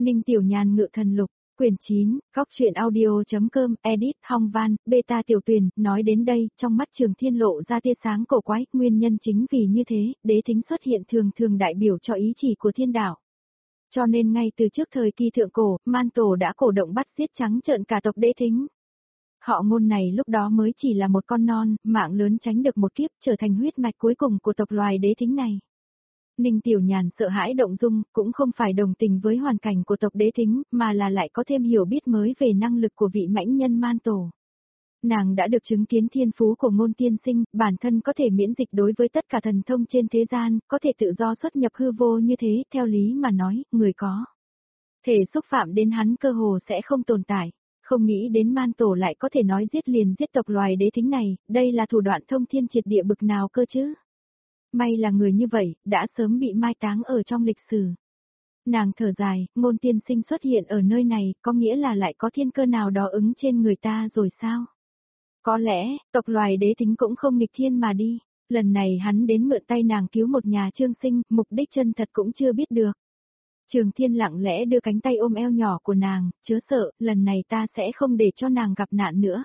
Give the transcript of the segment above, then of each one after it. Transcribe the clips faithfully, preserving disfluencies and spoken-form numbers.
Ninh Tiểu Nhàn ngự thần lục, quyển chín, góc truyện audio.com, edit, Hong Van, beta tiểu tuyển, nói đến đây, trong mắt Trường Thiên lộ ra tia sáng cổ quái, nguyên nhân chính vì như thế, đế thính xuất hiện thường thường đại biểu cho ý chỉ của thiên đạo. Cho nên ngay từ trước thời kỳ thượng cổ, Man Tổ đã cổ động bắt giết trắng trợn cả tộc đế thính. Họ Ngôn này lúc đó mới chỉ là một con non, mạng lớn tránh được một kiếp, trở thành huyết mạch cuối cùng của tộc loài đế thính này. Ninh Tiểu Nhàn sợ hãi động dung, cũng không phải đồng tình với hoàn cảnh của tộc đế thính, mà là lại có thêm hiểu biết mới về năng lực của vị mãnh nhân Man Tổ. Nàng đã được chứng kiến thiên phú của Ngôn tiên sinh, bản thân có thể miễn dịch đối với tất cả thần thông trên thế gian, có thể tự do xuất nhập hư vô như thế, theo lý mà nói, người có thể xúc phạm đến hắn cơ hồ sẽ không tồn tại. Không nghĩ đến Man Tổ lại có thể nói giết liền giết tộc loài đế thính này, đây là thủ đoạn thông thiên triệt địa bực nào cơ chứ? May là người như vậy, đã sớm bị mai táng ở trong lịch sử. Nàng thở dài, Ngôn tiên sinh xuất hiện ở nơi này, có nghĩa là lại có thiên cơ nào đó ứng trên người ta rồi sao? Có lẽ, tộc loài đế thính cũng không nghịch thiên mà đi, lần này hắn đến mượn tay nàng cứu một nhà trương sinh, mục đích chân thật cũng chưa biết được. Trường Thiên lặng lẽ đưa cánh tay ôm eo nhỏ của nàng, chớ sợ, lần này ta sẽ không để cho nàng gặp nạn nữa.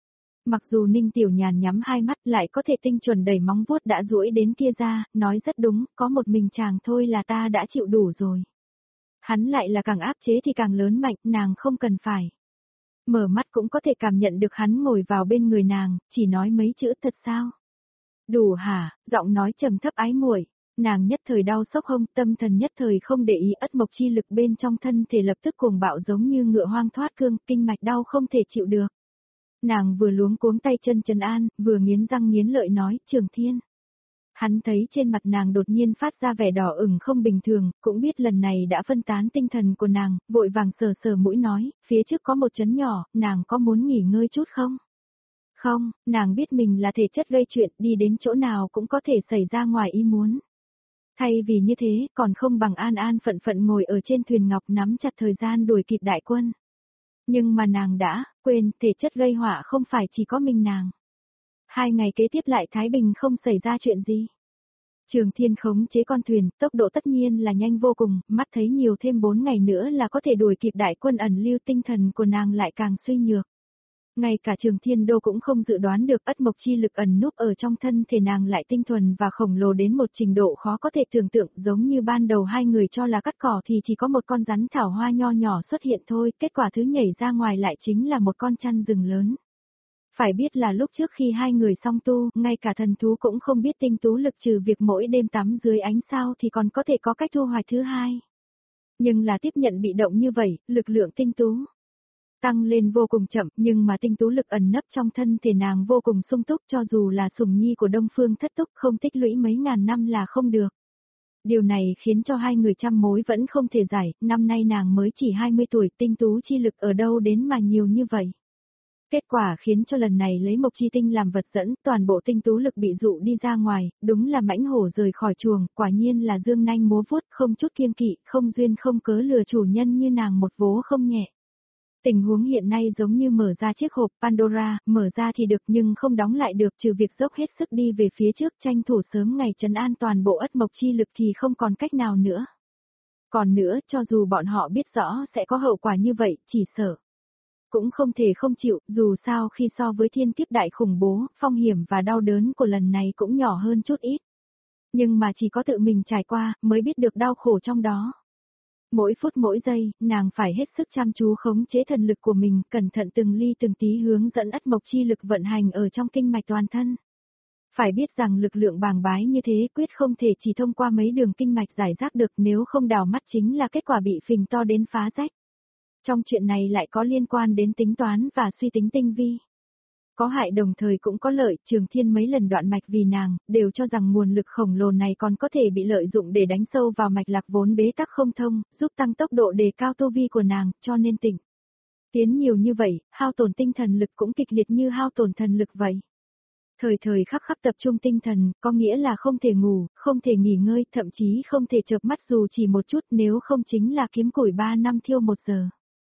Mặc dù Ninh Tiểu Nhàn nhắm hai mắt lại có thể tinh chuẩn đẩy móng vuốt đã duỗi đến kia ra, nói rất đúng, có một mình chàng thôi là ta đã chịu đủ rồi. Hắn lại là càng áp chế thì càng lớn mạnh, nàng không cần phải. Mở mắt cũng có thể cảm nhận được hắn ngồi vào bên người nàng, chỉ nói mấy chữ thật sao. Đủ hả, giọng nói trầm thấp ái muội. Nàng nhất thời đau sốc hông, tâm thần nhất thời không để ý ất mộc chi lực bên trong thân thể lập tức cuồng bạo giống như ngựa hoang thoát cương, kinh mạch đau không thể chịu được. Nàng vừa luống cuống tay chân trấn an, vừa nghiến răng nghiến lợi nói, Trường Thiên. Hắn thấy trên mặt nàng đột nhiên phát ra vẻ đỏ ửng không bình thường, cũng biết lần này đã phân tán tinh thần của nàng, vội vàng sờ sờ mũi nói, phía trước có một chấn nhỏ, nàng có muốn nghỉ ngơi chút không? Không, nàng biết mình là thể chất gây chuyện, đi đến chỗ nào cũng có thể xảy ra ngoài ý muốn. Thay vì như thế, còn không bằng an an phận phận ngồi ở trên thuyền ngọc nắm chặt thời gian đuổi kịp đại quân. Nhưng mà nàng đã, quên, thể chất gây họa không phải chỉ có mình nàng. Hai ngày kế tiếp lại Thái Bình không xảy ra chuyện gì. Trường Thiên khống chế con thuyền, tốc độ tất nhiên là nhanh vô cùng, mắt thấy nhiều thêm bốn ngày nữa là có thể đuổi kịp đại quân, ẩn lưu tinh thần của nàng lại càng suy nhược. Ngay cả Trường Thiên Đô cũng không dự đoán được ất mộc chi lực ẩn núp ở trong thân thể nàng lại tinh thuần và khổng lồ đến một trình độ khó có thể tưởng tượng, giống như ban đầu hai người cho là cắt cỏ thì chỉ có một con rắn thảo hoa nho nhỏ xuất hiện thôi, kết quả thứ nhảy ra ngoài lại chính là một con chăn rừng lớn. Phải biết là lúc trước khi hai người song tu, ngay cả thần thú cũng không biết tinh tú lực trừ việc mỗi đêm tắm dưới ánh sao thì còn có thể có cách thu hoạch thứ hai. Nhưng là tiếp nhận bị động như vậy, lực lượng tinh tú tăng lên vô cùng chậm, nhưng mà tinh tú lực ẩn nấp trong thân thể nàng vô cùng sung túc, cho dù là sủng nhi của Đông Phương Thất Túc không tích lũy mấy ngàn năm là không được. Điều này khiến cho hai người trăm mối vẫn không thể giải, năm nay nàng mới chỉ hai mươi tuổi, tinh tú chi lực ở đâu đến mà nhiều như vậy. Kết quả khiến cho lần này lấy mộc chi tinh làm vật dẫn, toàn bộ tinh tú lực bị dụ đi ra ngoài, đúng là mãnh hổ rời khỏi chuồng, quả nhiên là dương nanh múa vuốt, không chút kiêng kỵ, không duyên không cớ lừa chủ nhân như nàng một vố không nhẹ. Tình huống hiện nay giống như mở ra chiếc hộp Pandora, mở ra thì được nhưng không đóng lại được, trừ việc dốc hết sức đi về phía trước tranh thủ sớm ngày trấn an toàn bộ ất mộc chi lực thì không còn cách nào nữa. Còn nữa, cho dù bọn họ biết rõ sẽ có hậu quả như vậy, chỉ sợ cũng không thể không chịu, dù sao khi so với thiên kiếp đại khủng bố, phong hiểm và đau đớn của lần này cũng nhỏ hơn chút ít. Nhưng mà chỉ có tự mình trải qua, mới biết được đau khổ trong đó. Mỗi phút mỗi giây, nàng phải hết sức chăm chú khống chế thần lực của mình, cẩn thận từng ly từng tí hướng dẫn ất mộc chi lực vận hành ở trong kinh mạch toàn thân. Phải biết rằng lực lượng bàng bái như thế quyết không thể chỉ thông qua mấy đường kinh mạch giải rác được, nếu không đào mắt chính là kết quả bị phình to đến phá rách. Trong chuyện này lại có liên quan đến tính toán và suy tính tinh vi. Có hại đồng thời cũng có lợi, Trường Thiên mấy lần đoạn mạch vì nàng, đều cho rằng nguồn lực khổng lồ này còn có thể bị lợi dụng để đánh sâu vào mạch lạc vốn bế tắc không thông, giúp tăng tốc độ đề cao tu vi của nàng, cho nên tỉnh tiến nhiều như vậy, hao tổn tinh thần lực cũng kịch liệt như hao tổn thần lực vậy. Thời thời khắc khắc tập trung tinh thần, có nghĩa là không thể ngủ, không thể nghỉ ngơi, thậm chí không thể chợp mắt dù chỉ một chút, nếu không chính là kiếm củi ba năm thiêu một giờ.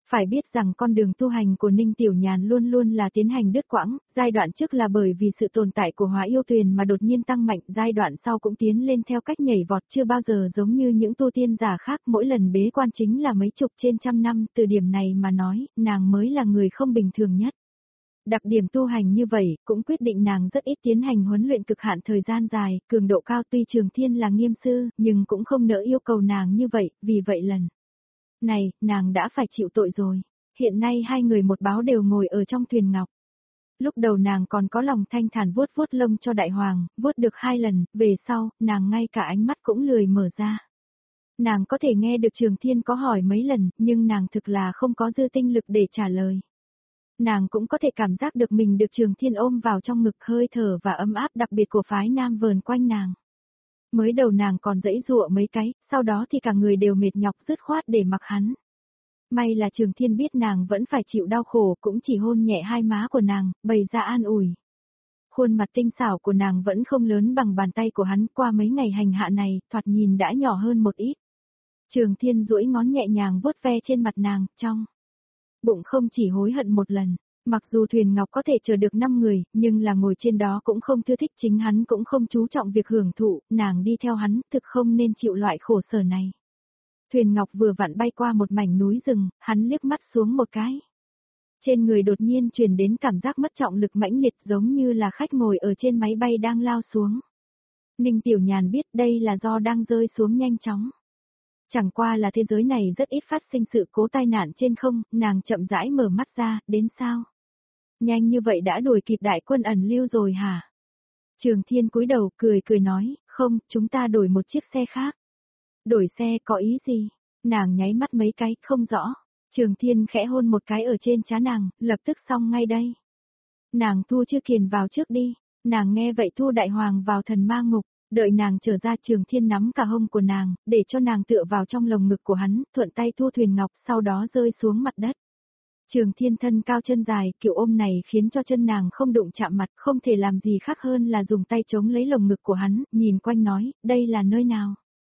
Phải biết rằng con đường tu hành của Ninh Tiểu Nhàn luôn luôn là tiến hành đứt quãng, giai đoạn trước là bởi vì sự tồn tại của Hóa Yêu Tuyền mà đột nhiên tăng mạnh, giai đoạn sau cũng tiến lên theo cách nhảy vọt chưa bao giờ giống như những tu tiên giả khác, mỗi lần bế quan chính là mấy chục trên trăm năm, từ điểm này mà nói, nàng mới là người không bình thường nhất. Đặc điểm tu hành như vậy, cũng quyết định nàng rất ít tiến hành huấn luyện cực hạn thời gian dài, cường độ cao tuy Trường Thiên là nghiêm sư, nhưng cũng không nỡ yêu cầu nàng như vậy, vì vậy lần này, nàng đã phải chịu tội rồi. Hiện nay hai người một báo đều ngồi ở trong thuyền ngọc. Lúc đầu nàng còn có lòng thanh thản vuốt vuốt lông cho đại hoàng, vuốt được hai lần, về sau, nàng ngay cả ánh mắt cũng lười mở ra. Nàng có thể nghe được Trường Thiên có hỏi mấy lần, nhưng nàng thực là không có dư tinh lực để trả lời. Nàng cũng có thể cảm giác được mình được Trường Thiên ôm vào trong ngực, hơi thở và ấm áp đặc biệt của phái nam vờn quanh nàng. Mới đầu nàng còn giãy giụa mấy cái, sau đó thì cả người đều mệt nhọc dứt khoát để mặc hắn. May là Trường Thiên biết nàng vẫn phải chịu đau khổ, cũng chỉ hôn nhẹ hai má của nàng, bày ra an ủi. Khuôn mặt tinh xảo của nàng vẫn không lớn bằng bàn tay của hắn, qua mấy ngày hành hạ này, thoạt nhìn đã nhỏ hơn một ít. Trường Thiên duỗi ngón nhẹ nhàng vuốt ve trên mặt nàng, trong bụng không chỉ hối hận một lần. Mặc dù thuyền ngọc có thể chở được năm người, nhưng là ngồi trên đó cũng không thư thích, chính hắn cũng không chú trọng việc hưởng thụ, nàng đi theo hắn, thực không nên chịu loại khổ sở này. Thuyền ngọc vừa vặn bay qua một mảnh núi rừng, hắn liếc mắt xuống một cái. Trên người đột nhiên truyền đến cảm giác mất trọng lực mãnh liệt, giống như là khách ngồi ở trên máy bay đang lao xuống. Ninh Tiểu Nhàn biết đây là do đang rơi xuống nhanh chóng. Chẳng qua là thế giới này rất ít phát sinh sự cố tai nạn trên không, nàng chậm rãi mở mắt ra, đến sao? Nhanh như vậy đã đuổi kịp đại quân ẩn lưu rồi hả? Trường Thiên cúi đầu cười cười nói, không, chúng ta đổi một chiếc xe khác. Đổi xe có ý gì? Nàng nháy mắt mấy cái, không rõ. Trường Thiên khẽ hôn một cái ở trên trán nàng, lập tức xong ngay đây. Nàng thu Chư Kiền vào trước đi. Nàng nghe vậy thu Đại Hoàng vào thần ma ngục. Đợi nàng trở ra, Trường Thiên nắm cả hông của nàng, để cho nàng tựa vào trong lồng ngực của hắn, thuận tay thu thuyền ngọc, sau đó rơi xuống mặt đất. Trường Thiên thân cao chân dài, kiểu ôm này khiến cho chân nàng không đụng chạm mặt, không thể làm gì khác hơn là dùng tay chống lấy lồng ngực của hắn, nhìn quanh nói, đây là nơi nào?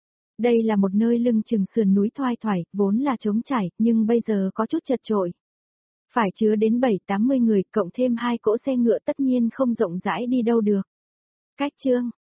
Đây là một nơi lưng chừng sườn núi thoai thoải, vốn là trống trải, nhưng bây giờ có chút chật chội. Phải chứa đến bảy tám mươi người, cộng thêm hai cỗ xe ngựa tất nhiên không rộng rãi đi đâu được. Cách chương